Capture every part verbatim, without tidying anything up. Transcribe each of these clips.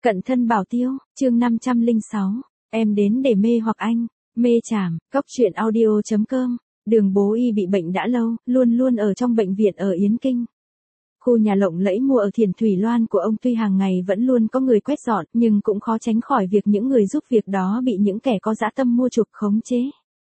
Cận thân bảo tiêu, chương năm trăm lẻ sáu, em đến để mê hoặc anh, mê chảm, cóc truyện audio chấm com, Đường bố y bị bệnh đã lâu, luôn luôn ở trong bệnh viện ở Yến Kinh. Khu nhà lộng lẫy mua ở Thiền Thủy Loan của ông tuy hàng ngày vẫn luôn có người quét dọn, nhưng cũng khó tránh khỏi việc những người giúp việc đó bị những kẻ có dã tâm mua chuộc khống chế.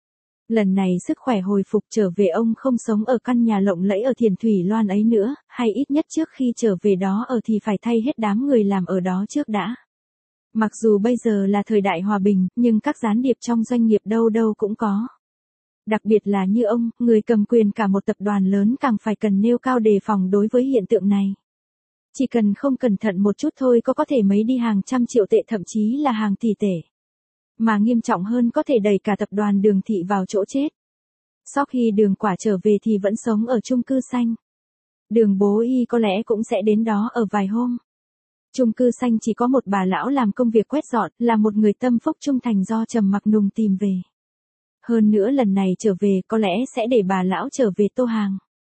Lần này sức khỏe hồi phục trở về, ông không sống ở căn nhà lộng lẫy ở Thiền Thủy Loan ấy nữa, hay ít nhất trước khi trở về đó ở thì phải thay hết đám người làm ở đó trước đã. Mặc dù bây giờ là thời đại hòa bình, nhưng các gián điệp trong doanh nghiệp đâu đâu cũng có. Đặc biệt là như ông, người cầm quyền cả một tập đoàn lớn càng phải cần nêu cao đề phòng đối với hiện tượng này. Chỉ cần không cẩn thận một chút thôi có có thể mấy đi hàng trăm triệu tệ, thậm chí là hàng tỷ tệ. Mà nghiêm trọng hơn có thể đẩy cả tập đoàn Đường Thị vào chỗ chết. Sau khi Đường Quả trở về thì vẫn sống ở chung cư xanh. Đường bố y có lẽ cũng sẽ đến đó ở vài hôm. Chung cư xanh chỉ có một bà lão làm công việc quét dọn, là một người tâm phúc trung thành do Trầm Mặc Nùng tìm về. Hơn nữa lần này trở về có lẽ sẽ để bà lão trở về Tô Hàng.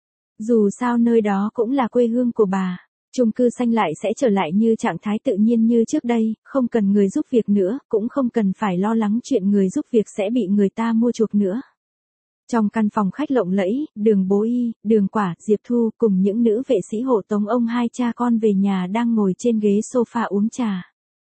Dù sao nơi đó cũng là quê hương của bà. Chung cư xanh lại sẽ trở lại như trạng thái tự nhiên như trước đây, không cần người giúp việc nữa, cũng không cần phải lo lắng chuyện người giúp việc sẽ bị người ta mua chuộc nữa. Trong căn phòng khách lộng lẫy, Đường bố y, Đường Quả, Diệp Thu cùng những nữ vệ sĩ hộ tống ông hai cha con về nhà đang ngồi trên ghế sofa uống trà.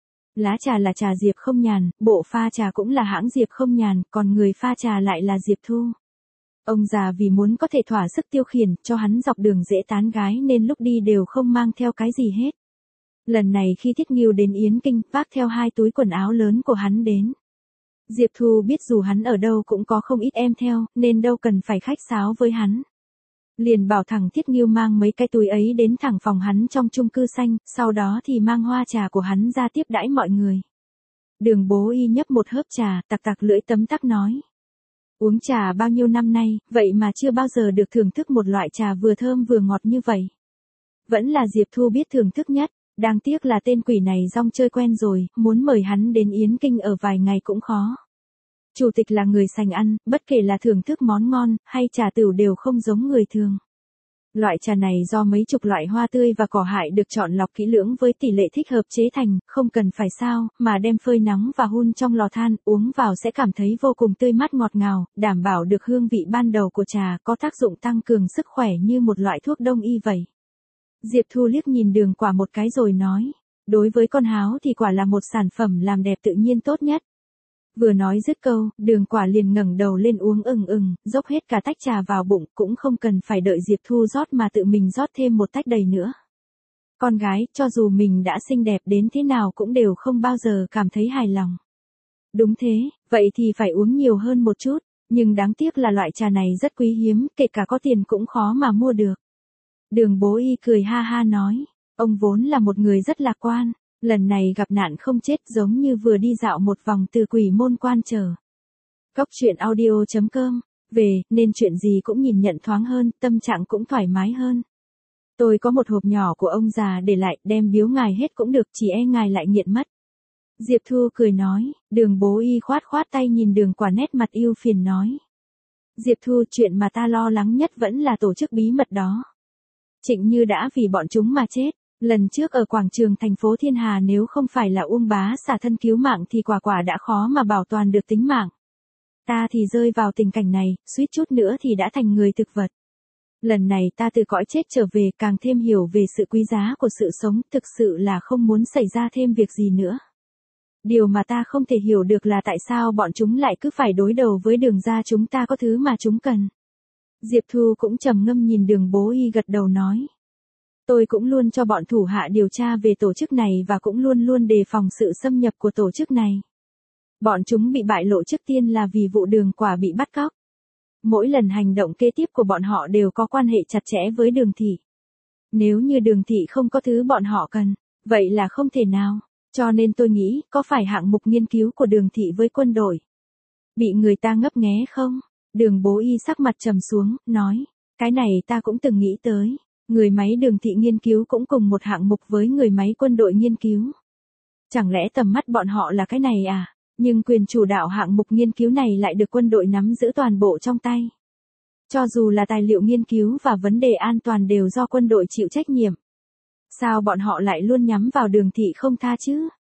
Lá trà là trà Diệp Không Nhàn, bộ pha trà cũng là hãng Diệp Không Nhàn, còn người pha trà lại là Diệp Thu. Ông già vì muốn có thể thỏa sức tiêu khiển cho hắn dọc đường dễ tán gái nên lúc đi đều không mang theo cái gì hết. Lần này khi Thiết Ngưu đến Yến Kinh, vác theo hai túi quần áo lớn của hắn đến. Diệp Thu biết dù hắn ở đâu cũng có không ít em theo, nên đâu cần phải khách sáo với hắn. Liền bảo thằng Thiết Ngưu mang mấy cái túi ấy đến thẳng phòng hắn trong chung cư xanh, sau đó thì mang hoa trà của hắn ra tiếp đãi mọi người. Đường bố y nhấp một hớp trà, tặc tặc lưỡi tấm tắc nói. Uống trà bao nhiêu năm nay, vậy mà chưa bao giờ được thưởng thức một loại trà vừa thơm vừa ngọt như vậy. Vẫn là Diệp Thu biết thưởng thức nhất, đáng tiếc là tên quỷ này rong chơi quen rồi, muốn mời hắn đến Yến Kinh ở vài ngày cũng khó. Chủ tịch là người sành ăn, bất kể là thưởng thức món ngon, hay trà tửu đều không giống người thường. Loại trà này do mấy chục loại hoa tươi và cỏ hại được chọn lọc kỹ lưỡng với tỷ lệ thích hợp chế thành, không cần phải sao, mà đem phơi nóng và hun trong lò than, uống vào sẽ cảm thấy vô cùng tươi mát ngọt ngào, đảm bảo được hương vị ban đầu của trà, có tác dụng tăng cường sức khỏe như một loại thuốc đông y vậy. Diệp Thu liếc nhìn Đường Quả một cái rồi nói, đối với con háo thì quả là một sản phẩm làm đẹp tự nhiên tốt nhất. Vừa nói dứt câu, Đường Quả liền ngẩng đầu lên uống ừng ừng, dốc hết cả tách trà vào bụng, cũng không cần phải đợi Diệp Thu rót mà tự mình rót thêm một tách đầy nữa. Con gái, cho dù mình đã xinh đẹp đến thế nào cũng đều không bao giờ cảm thấy hài lòng. Đúng thế, vậy thì phải uống nhiều hơn một chút, nhưng đáng tiếc là loại trà này rất quý hiếm, kể cả có tiền cũng khó mà mua được. Đường bố y cười ha ha nói, ông vốn là một người rất lạc quan. Lần này gặp nạn không chết, giống như vừa đi dạo một vòng từ quỷ môn quan trở. Cóc truyện audio chấm com, về, nên chuyện gì cũng nhìn nhận thoáng hơn, tâm trạng cũng thoải mái hơn. Tôi có một hộp nhỏ của ông già để lại, đem biếu ngài hết cũng được, chỉ e ngài lại nghiện mất. Diệp Thu cười nói, Đường bố y khoát khoát tay nhìn Đường Quả nét mặt yêu phiền nói. Diệp Thu, chuyện mà ta lo lắng nhất vẫn là tổ chức bí mật đó. Trịnh Như đã vì bọn chúng mà chết. Lần trước ở quảng trường thành phố Thiên Hà nếu không phải là Uông Bá xả thân cứu mạng thì quả quả đã khó mà bảo toàn được tính mạng. Ta thì rơi vào tình cảnh này, suýt chút nữa thì đã thành người thực vật. Lần này ta từ cõi chết trở về càng thêm hiểu về sự quý giá của sự sống, thực sự là không muốn xảy ra thêm việc gì nữa. Điều mà ta không thể hiểu được là tại sao bọn chúng lại cứ phải đối đầu với Đường gia chúng ta có thứ mà chúng cần. Diệp Thu cũng trầm ngâm nhìn Đường bố y gật đầu nói. Tôi cũng luôn cho bọn thủ hạ điều tra về tổ chức này và cũng luôn luôn đề phòng sự xâm nhập của tổ chức này. Bọn chúng bị bại lộ trước tiên là vì vụ Đường Quả bị bắt cóc. Mỗi lần hành động kế tiếp của bọn họ đều có quan hệ chặt chẽ với Đường Thị. Nếu như Đường Thị không có thứ bọn họ cần, vậy là không thể nào. Cho nên tôi nghĩ, có phải hạng mục nghiên cứu của Đường Thị với quân đội bị người ta ngấp nghé không? Đường bố y sắc mặt trầm xuống, nói, cái này ta cũng từng nghĩ tới. Người máy Đường Thị nghiên cứu cũng cùng một hạng mục với người máy quân đội nghiên cứu. Chẳng lẽ tầm mắt bọn họ là cái này à? Nhưng quyền chủ đạo hạng mục nghiên cứu này lại được quân đội nắm giữ toàn bộ trong tay. Cho dù là tài liệu nghiên cứu và vấn đề an toàn đều do quân đội chịu trách nhiệm. Sao bọn họ lại luôn nhắm vào Đường Thị không tha chứ?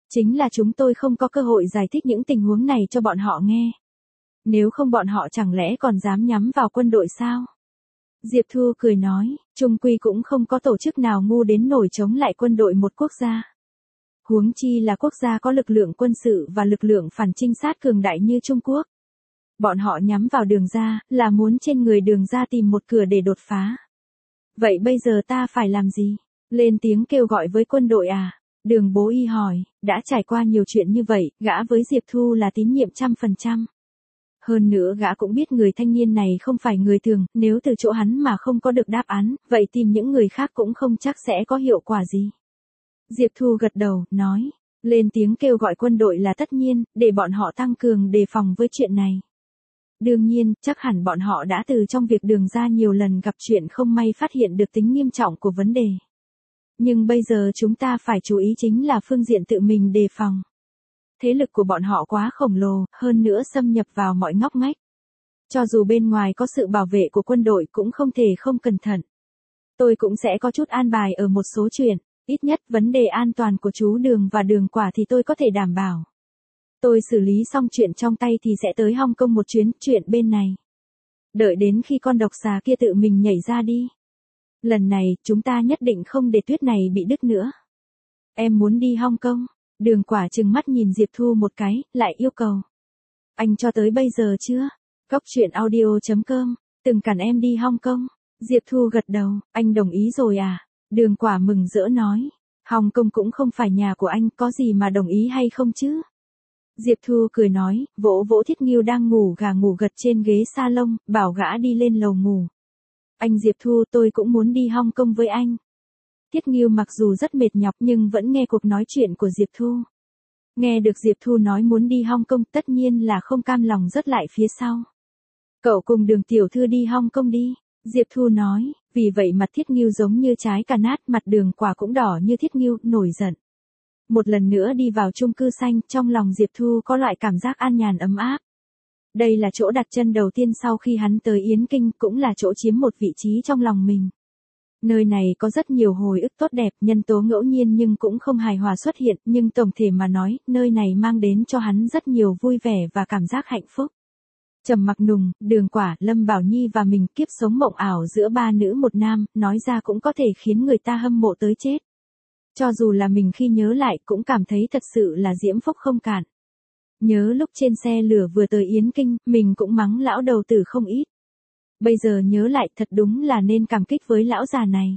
Chính là chúng tôi không có cơ hội giải thích những tình huống này cho bọn họ nghe. Nếu không bọn họ chẳng lẽ còn dám nhắm vào quân đội sao? Diệp Thu cười nói, chung quy cũng không có tổ chức nào ngu đến nổi chống lại quân đội một quốc gia. Huống chi là quốc gia có lực lượng quân sự và lực lượng phản trinh sát cường đại như Trung Quốc. Bọn họ nhắm vào Đường Gia, là muốn trên người Đường Gia tìm một cửa để đột phá. Vậy bây giờ ta phải làm gì? Lên tiếng kêu gọi với quân đội à? Đường Bố Y hỏi, đã trải qua nhiều chuyện như vậy, gã với Diệp Thu là tín nhiệm trăm phần trăm. Hơn nữa gã cũng biết người thanh niên này không phải người thường, nếu từ chỗ hắn mà không có được đáp án, vậy tìm những người khác cũng không chắc sẽ có hiệu quả gì. Diệp Thu gật đầu, nói, lên tiếng kêu gọi quân đội là tất nhiên, để bọn họ tăng cường đề phòng với chuyện này. Đương nhiên, chắc hẳn bọn họ đã từ trong việc Đường Gia nhiều lần gặp chuyện không may phát hiện được tính nghiêm trọng của vấn đề. Nhưng bây giờ chúng ta phải chú ý chính là phương diện tự mình đề phòng. Thế lực của bọn họ quá khổng lồ, hơn nữa xâm nhập vào mọi ngóc ngách. Cho dù bên ngoài có sự bảo vệ của quân đội cũng không thể không cẩn thận. Tôi cũng sẽ có chút an bài ở một số chuyện, ít nhất vấn đề an toàn của chú Đường và Đường Quả thì tôi có thể đảm bảo. Tôi xử lý xong chuyện trong tay thì sẽ tới Hong Kong một chuyến, chuyện bên này. Đợi đến khi con độc xà kia tự mình nhảy ra đi. Lần này, chúng ta nhất định không để tuyết này bị đứt nữa. Em muốn đi Hong Kong. Đường Quả trừng mắt nhìn Diệp Thu một cái, lại yêu cầu. Anh cho tới bây giờ chưa? Cóc truyện audio chấm com, từng cản em đi Hong Kong. Diệp Thu gật đầu, anh đồng ý rồi à? Đường Quả mừng rỡ nói. Hong Kong cũng không phải nhà của anh, có gì mà đồng ý hay không chứ? Diệp Thu cười nói, vỗ vỗ Thiết Nghiêu đang ngủ gà ngủ gật trên ghế salon, bảo gã đi lên lầu ngủ. Anh Diệp Thu, tôi cũng muốn đi Hong Kong với anh. Thiết Nghiêu mặc dù rất mệt nhọc nhưng vẫn nghe cuộc nói chuyện của Diệp Thu. Nghe được Diệp Thu nói muốn đi Hong Kong tất nhiên là không cam lòng rớt lại phía sau. Cậu cùng Đường tiểu thư đi Hong Kong đi, Diệp Thu nói, vì vậy mặt Thiết Nghiêu giống như trái cà nát, mặt Đường Quả cũng đỏ như Thiết Nghiêu, nổi giận. Một lần nữa đi vào chung cư xanh, trong lòng Diệp Thu có loại cảm giác an nhàn ấm áp. Đây là chỗ đặt chân đầu tiên sau khi hắn tới Yến Kinh, cũng là chỗ chiếm một vị trí trong lòng mình. Nơi này có rất nhiều hồi ức tốt đẹp, nhân tố ngẫu nhiên nhưng cũng không hài hòa xuất hiện, nhưng tổng thể mà nói, nơi này mang đến cho hắn rất nhiều vui vẻ và cảm giác hạnh phúc. Trầm Mặc Nùng, Đường Quả, Lâm Bảo Nhi và mình, kiếp sống mộng ảo giữa ba nữ một nam, nói ra cũng có thể khiến người ta hâm mộ tới chết. Cho dù là mình khi nhớ lại cũng cảm thấy thật sự là diễm phúc không cạn. Nhớ lúc trên xe lửa vừa tới Yến Kinh, mình cũng mắng lão đầu tử không ít. Bây giờ nhớ lại thật đúng là nên cảm kích với lão già này.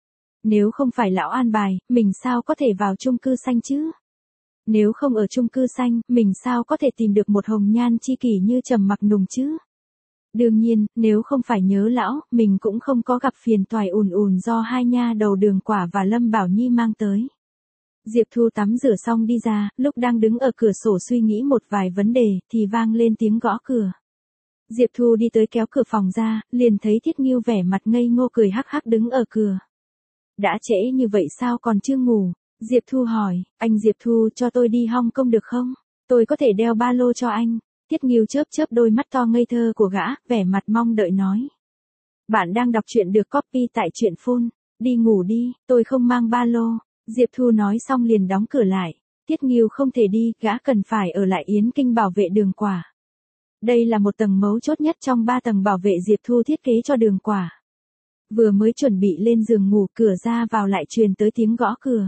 Nếu không phải lão an bài, mình sao có thể vào chung cư xanh chứ? Nếu không ở chung cư xanh, mình sao có thể tìm được một hồng nhan chi kỷ như Trầm Mặc Nùng chứ? Đương nhiên, nếu không phải nhớ lão, mình cũng không có gặp phiền toái ùn ùn do hai nha đầu Đường Quả và Lâm Bảo Nhi mang tới. Diệp Thu tắm rửa xong đi ra, lúc đang đứng ở cửa sổ suy nghĩ một vài vấn đề, thì vang lên tiếng gõ cửa. Diệp Thu đi tới kéo cửa phòng ra, liền thấy Thiết Nghiêu vẻ mặt ngây ngô cười hắc hắc đứng ở cửa. Đã trễ như vậy sao còn chưa ngủ? Diệp Thu hỏi, anh Diệp Thu cho tôi đi Hong Kong được không? Tôi có thể đeo ba lô cho anh. Thiết Nghiêu chớp chớp đôi mắt to ngây thơ của gã, vẻ mặt mong đợi nói. Bạn đang đọc truyện được copy tại truyện phone. Đi ngủ đi, tôi không mang ba lô. Diệp Thu nói xong liền đóng cửa lại. Thiết Nghiêu không thể đi, gã cần phải ở lại Yến Kinh bảo vệ Đường Quả. Đây là một tầng mấu chốt nhất trong ba tầng bảo vệ Diệp Thu thiết kế cho Đường Quả. Vừa mới chuẩn bị lên giường ngủ, cửa ra vào lại truyền tới tiếng gõ cửa.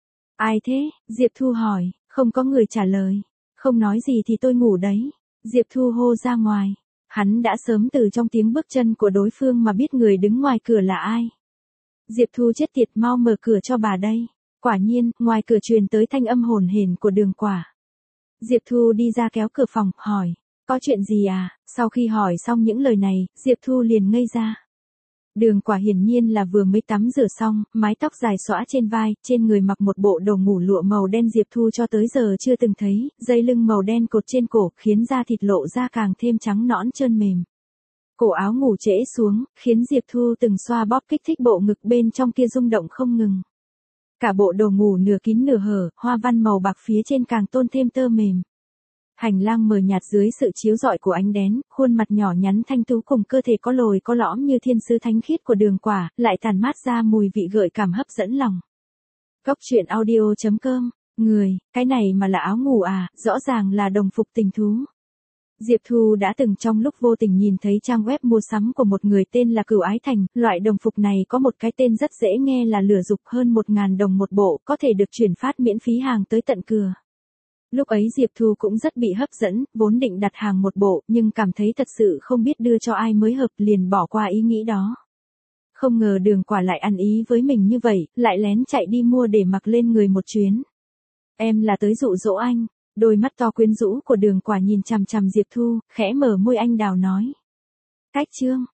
Ai thế? Diệp Thu hỏi, không có người trả lời. Không nói gì thì tôi ngủ đấy. Diệp Thu hô ra ngoài. Hắn đã sớm từ trong tiếng bước chân của đối phương mà biết người đứng ngoài cửa là ai. Diệp Thu chết tiệt, mau mở cửa cho bà đây. Quả nhiên, ngoài cửa truyền tới thanh âm hồn hển của Đường Quả. Diệp Thu đi ra kéo cửa phòng, hỏi. Có chuyện gì à? Sau khi hỏi xong những lời này, Diệp Thu liền ngây ra. Đường Quả hiển nhiên là vừa mới tắm rửa xong, mái tóc dài xõa trên vai, trên người mặc một bộ đồ ngủ lụa màu đen Diệp Thu cho tới giờ chưa từng thấy, dây lưng màu đen cột trên cổ, khiến da thịt lộ ra càng thêm trắng nõn trơn mềm. Cổ áo ngủ trễ xuống, khiến Diệp Thu từng xoa bóp kích thích bộ ngực bên trong kia rung động không ngừng. Cả bộ đồ ngủ nửa kín nửa hở, hoa văn màu bạc phía trên càng tôn thêm tơ mềm. Hành lang mờ nhạt dưới sự chiếu rọi của ánh đèn, khuôn mặt nhỏ nhắn thanh tú cùng cơ thể có lồi có lõm như thiên sứ thánh khiết của Đường Quả, lại tàn mát ra mùi vị gợi cảm hấp dẫn lòng. Cóc truyện audio chấm com Người, cái này mà là áo ngủ à, rõ ràng là đồng phục tình thú. Diệp Thu đã từng trong lúc vô tình nhìn thấy trang web mua sắm của một người tên là Cửu Ái Thành, loại đồng phục này có một cái tên rất dễ nghe là lửa dục, hơn một ngàn đồng một bộ, có thể được chuyển phát miễn phí hàng tới tận cửa. Lúc ấy Diệp Thu cũng rất bị hấp dẫn, vốn định đặt hàng một bộ, nhưng cảm thấy thật sự không biết đưa cho ai mới hợp, liền bỏ qua ý nghĩ đó. Không ngờ Đường Quả lại ăn ý với mình như vậy, lại lén chạy đi mua để mặc lên người một chuyến. Em là tới dụ dỗ anh. Đôi mắt to quyến rũ của Đường Quả nhìn chằm chằm Diệp Thu, khẽ mở môi anh đào nói. Cách chương.